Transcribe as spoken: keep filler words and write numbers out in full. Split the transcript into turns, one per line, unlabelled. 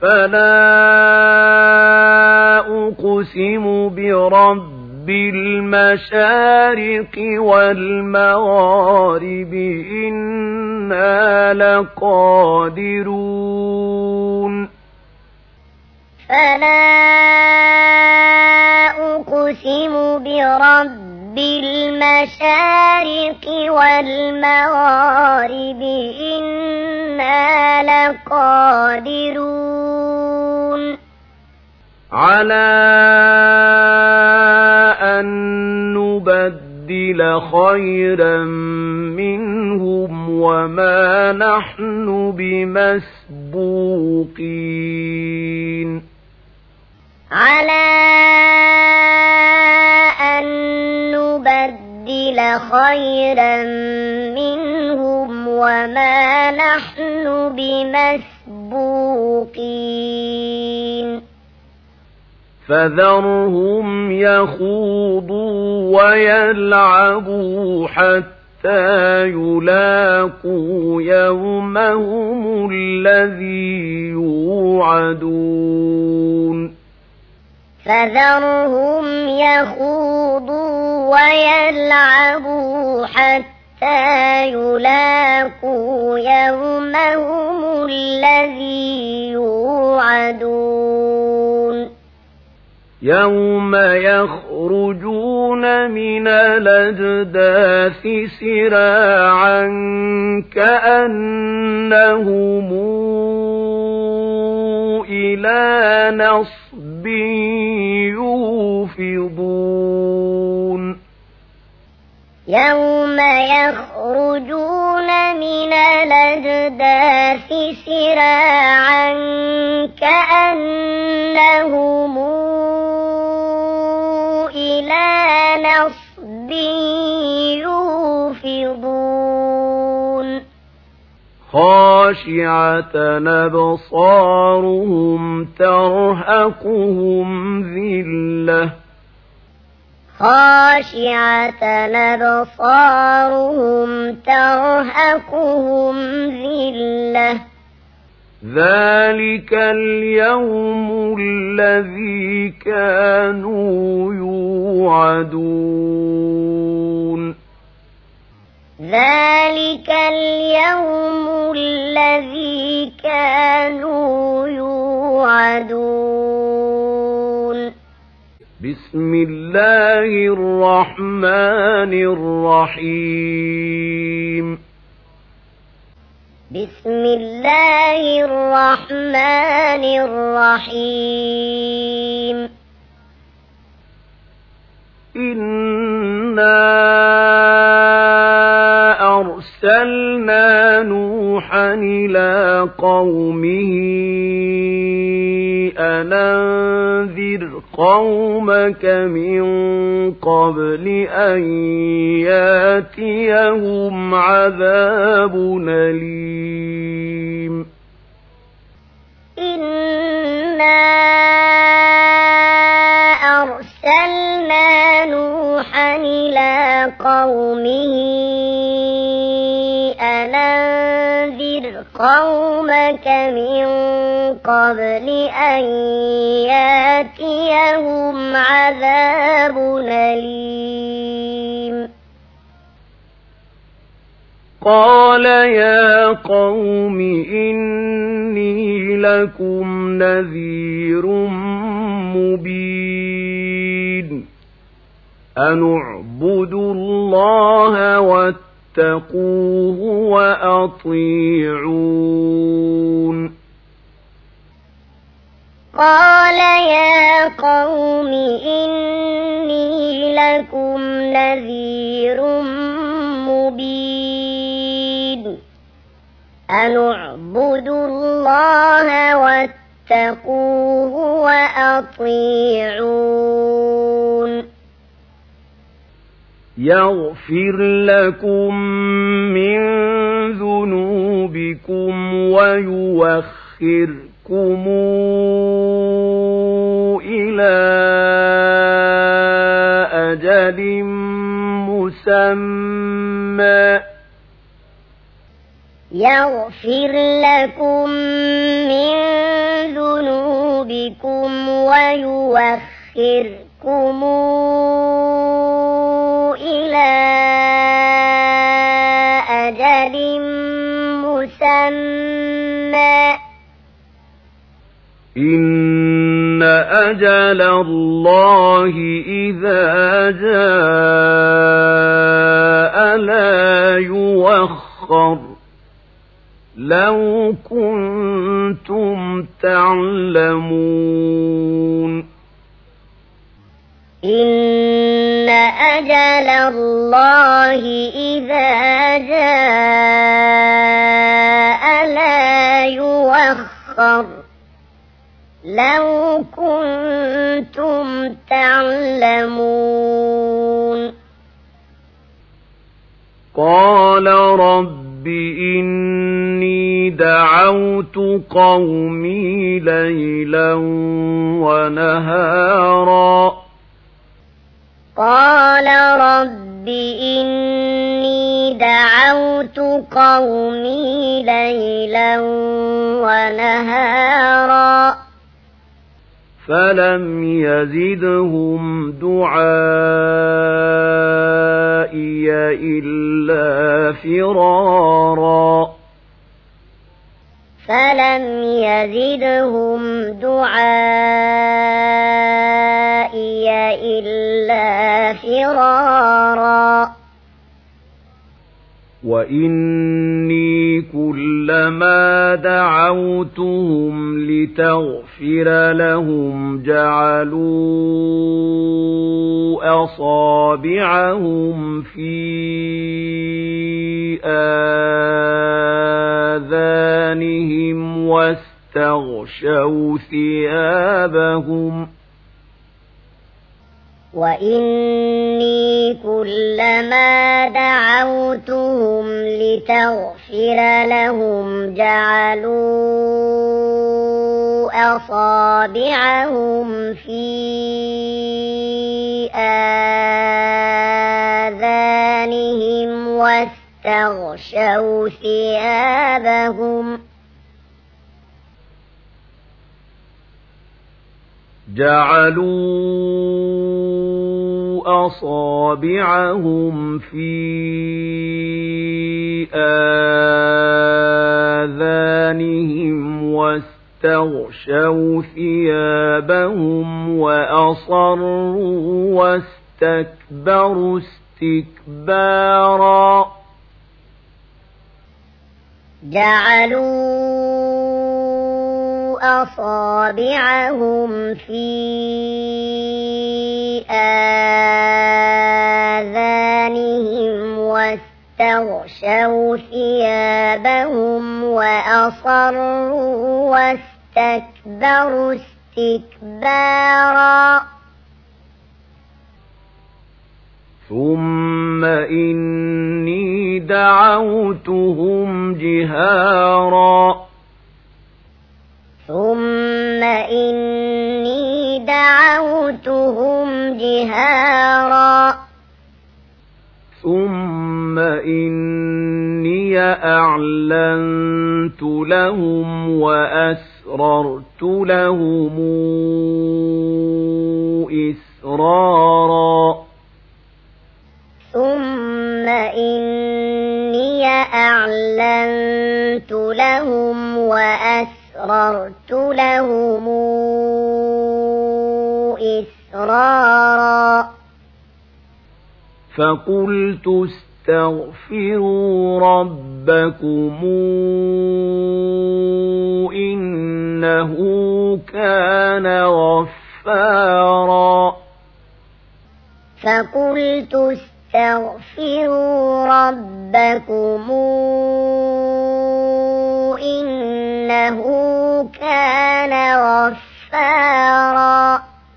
فلا أقسم برب المشارق والمغارب إنا لقادرون
فلا أقسم برب المشارق والمغارب إنا لقادرون
على أن نبدل خيرا منهم وما نحن بمسبوقين
على أن نبدل خيرا منهم وما نحن بمسبوقين
فذرهم يخوضوا ويلعبوا حتى يلاقوا يومهم الذي يوعدون
فذرهم يخوضوا ويلعبوا حتى يلاقوا يومهم الذي يوعدون
يوم يخرجون من الأجداث سراعا كأنهم إلى نصب يوفضون
يوم يخرجون من الأجداث سراعا كأنهم إلى نصب يوفضون
خاشعة أبصارهم ترهقهم ذلة
خاشعة أبصارهم ترهقهم ذلة
ذلك اليوم الذي كانوا يوعدون
ذلك اليوم الذي كانوا يوعدون
بسم الله الرحمن الرحيم
بسم الله الرحمن الرحيم
إنا أرسلنا نوحا إلى قومه أن أنذر قومك من قبل أن ياتيهم عذاب أليم
إنا أرسلنا نوحا إلى قومه أن أنذر قومك من قبل أن ياتيهم عذاب أليم
قال يا قوم إني لكم نذير مبين أن اعبدوا الله واتقوه وأطيعون
قال يا قوم إني لكم نذير مبين أن اعبدوا الله واتقوه وأطيعون
يغفر لكم من ذنوبكم ويوخركم إلى أجل مسمى
يغفر لكم من ذنوبكم ويوخركم إلى أجل مسمى
إن أجل الله إذا جاء لا يوخر لو كنتم تعلمون
إن أجل الله إذا جاء لا يوخر لو كنتم تعلمون
قال رب إني دعوت قومي ليلا ونهارا
قال رب إني دعوت قومي ليلا ونهارا
فلم يزدهم دعائي إلا فرارا
فلم يزدهم دعائي إلا فرارا
وإني كلما دعوتهم لتغفر لهم جعلوا أصابعهم في آذانهم واستغشوا ثيابهم
وإني كلما دعوتهم لتغفر لهم جعلوا أصابعهم في آذانهم واستغشوا ثيابهم
جعلوا أصابعهم في آذانهم واستغشوا ثيابهم وأصروا واستكبروا استكبارا
جعلوا أصابعهم في آذانهم واستغشوا ثيابهم وأصروا واستكبروا استكبارا
ثم إني دعوتهم جهارا
ثم إني دعوتهم جهارا
ثم إني أعلنت لهم وأسررت لهم إسرارا
ثم إني أعلنت لهم وأسررت لهم إسرارا
فقلت استغفروا ربكم إنه كان غفارا
فقلت استغفروا ربكم